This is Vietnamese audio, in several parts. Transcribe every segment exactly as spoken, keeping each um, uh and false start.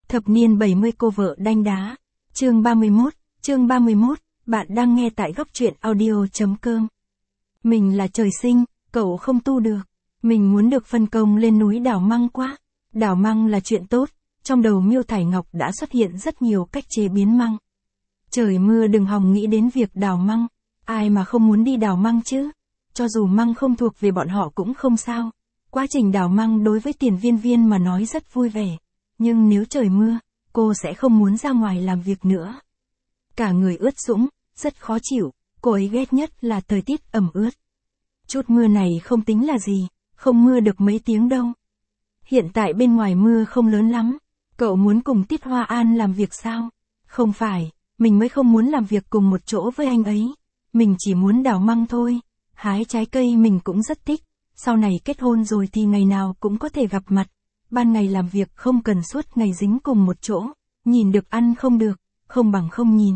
Thập niên bảy mươi cô vợ đanh đá. Chương ba mươi mốt, chương ba mươi mốt, bạn đang nghe tại góc truyện audio.com. Mình là trời sinh, cậu không tu được. Mình muốn được phân công lên núi đào măng quá. Đào măng là chuyện tốt, trong đầu Miêu Thải Ngọc đã xuất hiện rất nhiều cách chế biến măng. Trời mưa đừng hòng nghĩ đến việc đào măng, ai mà không muốn đi đào măng chứ. Cho dù măng không thuộc về bọn họ cũng không sao. Quá trình đào măng đối với Tiền Viên Viên mà nói rất vui vẻ. Nhưng nếu trời mưa, cô sẽ không muốn ra ngoài làm việc nữa. Cả người ướt sũng, rất khó chịu, cô ấy ghét nhất là thời tiết ẩm ướt. Chút mưa này không tính là gì, không mưa được mấy tiếng đâu. Hiện tại bên ngoài mưa không lớn lắm, cậu muốn cùng Tiết Hoa An làm việc sao? Không phải, mình mới không muốn làm việc cùng một chỗ với anh ấy. Mình chỉ muốn đào măng thôi, hái trái cây mình cũng rất thích. Sau này kết hôn rồi thì ngày nào cũng có thể gặp mặt. Ban ngày làm việc không cần suốt ngày dính cùng một chỗ, nhìn được ăn không được, không bằng không nhìn.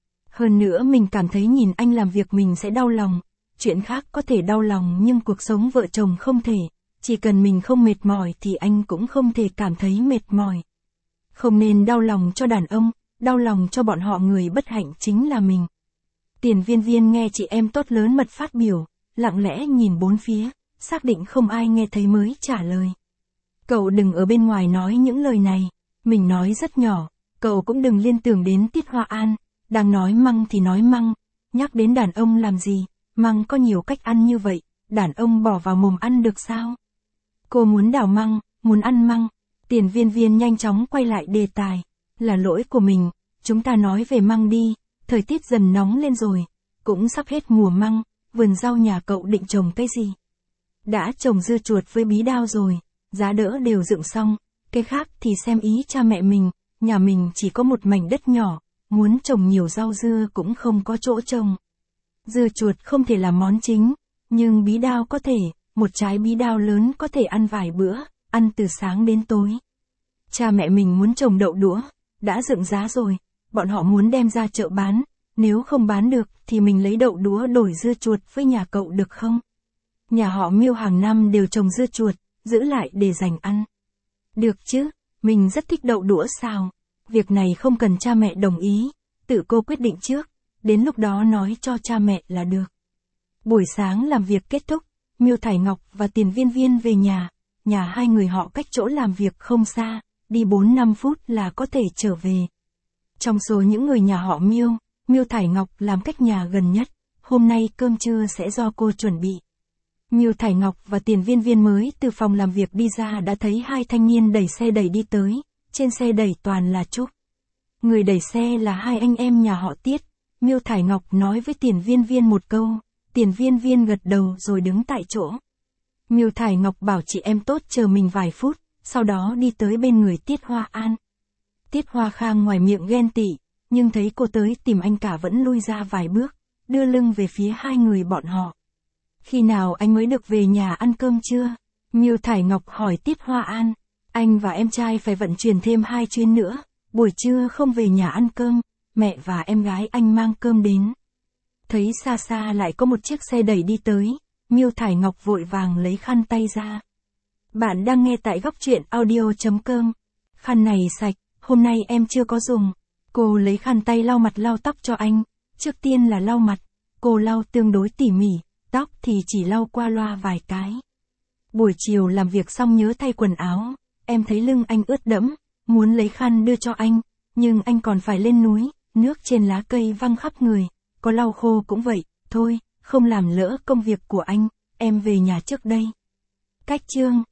Hơn nữa mình cảm thấy nhìn anh làm việc mình sẽ đau lòng. Chuyện khác có thể đau lòng nhưng cuộc sống vợ chồng không thể. Chỉ cần mình không mệt mỏi thì anh cũng không thể cảm thấy mệt mỏi. Không nên đau lòng cho đàn ông, đau lòng cho bọn họ, người bất hạnh chính là mình. Tiền Viên Viên nghe chị em tốt lớn mật phát biểu, lặng lẽ nhìn bốn phía, xác định không ai nghe thấy mới trả lời. Cậu đừng ở bên ngoài nói những lời này, mình nói rất nhỏ, cậu cũng đừng liên tưởng đến Tiết Hoa An, đang nói măng thì nói măng, nhắc đến đàn ông làm gì, măng có nhiều cách ăn như vậy, đàn ông bỏ vào mồm ăn được sao? Cô muốn đào măng, muốn ăn măng. Tiền Viên Viên nhanh chóng quay lại đề tài, là lỗi của mình, chúng ta nói về măng đi, thời tiết dần nóng lên rồi, cũng sắp hết mùa măng, vườn rau nhà cậu định trồng cái gì? Đã trồng dưa chuột với bí đao rồi, giá đỡ đều dựng xong, cái khác thì xem ý cha mẹ mình, nhà mình chỉ có một mảnh đất nhỏ, muốn trồng nhiều rau dưa cũng không có chỗ trồng. Dưa chuột không thể là món chính, nhưng bí đao có thể, một trái bí đao lớn có thể ăn vài bữa, ăn từ sáng đến tối. Cha mẹ mình muốn trồng đậu đũa, đã dựng giá rồi, bọn họ muốn đem ra chợ bán, nếu không bán được thì mình lấy đậu đũa đổi dưa chuột với nhà cậu được không? Nhà họ Miêu hàng năm đều trồng dưa chuột, giữ lại để dành ăn. Được chứ, mình rất thích đậu đũa xào. Việc này không cần cha mẹ đồng ý, tự cô quyết định trước, đến lúc đó nói cho cha mẹ là được. Buổi sáng làm việc kết thúc, Miêu Thải Ngọc và Tiền Viên Viên về nhà, nhà hai người họ cách chỗ làm việc không xa, đi bốn năm phút là có thể trở về. Trong số những người nhà họ Miêu, Miêu Thải Ngọc làm cách nhà gần nhất, hôm nay cơm trưa sẽ do cô chuẩn bị. Miêu Thải Ngọc và Tiền Viên Viên mới từ phòng làm việc đi ra đã thấy hai thanh niên đẩy xe đẩy đi tới, trên xe đẩy toàn là Trúc. Người đẩy xe là hai anh em nhà họ Tiết, Miêu Thải Ngọc nói với Tiền Viên Viên một câu, Tiền Viên Viên gật đầu rồi đứng tại chỗ. Miêu Thải Ngọc bảo chị em tốt chờ mình vài phút, sau đó đi tới bên người Tiết Hoa An. Tiết Hoa Khang ngoài miệng ghen tị, nhưng thấy cô tới tìm anh cả vẫn lui ra vài bước, đưa lưng về phía hai người bọn họ. Khi nào anh mới được về nhà ăn cơm chưa? Miêu Thải Ngọc hỏi Tiết Hoa An. Anh và em trai phải vận chuyển thêm hai chuyến nữa, buổi trưa không về nhà ăn cơm, mẹ và em gái anh mang cơm đến. Thấy xa xa lại có một chiếc xe đẩy đi tới, Miêu Thải Ngọc vội vàng lấy khăn tay ra. Bạn đang nghe tại góc truyện audio.com. Khăn này sạch, hôm nay em chưa có dùng. Cô lấy khăn tay lau mặt lau tóc cho anh, trước tiên là lau mặt, cô lau tương đối tỉ mỉ, tóc thì chỉ lau qua loa vài cái. Buổi chiều làm việc xong nhớ thay quần áo, em thấy lưng anh ướt đẫm, muốn lấy khăn đưa cho anh, nhưng anh còn phải lên núi, nước trên lá cây văng khắp người, có lau khô cũng vậy, thôi, không làm lỡ công việc của anh, em về nhà trước đây. Cách chương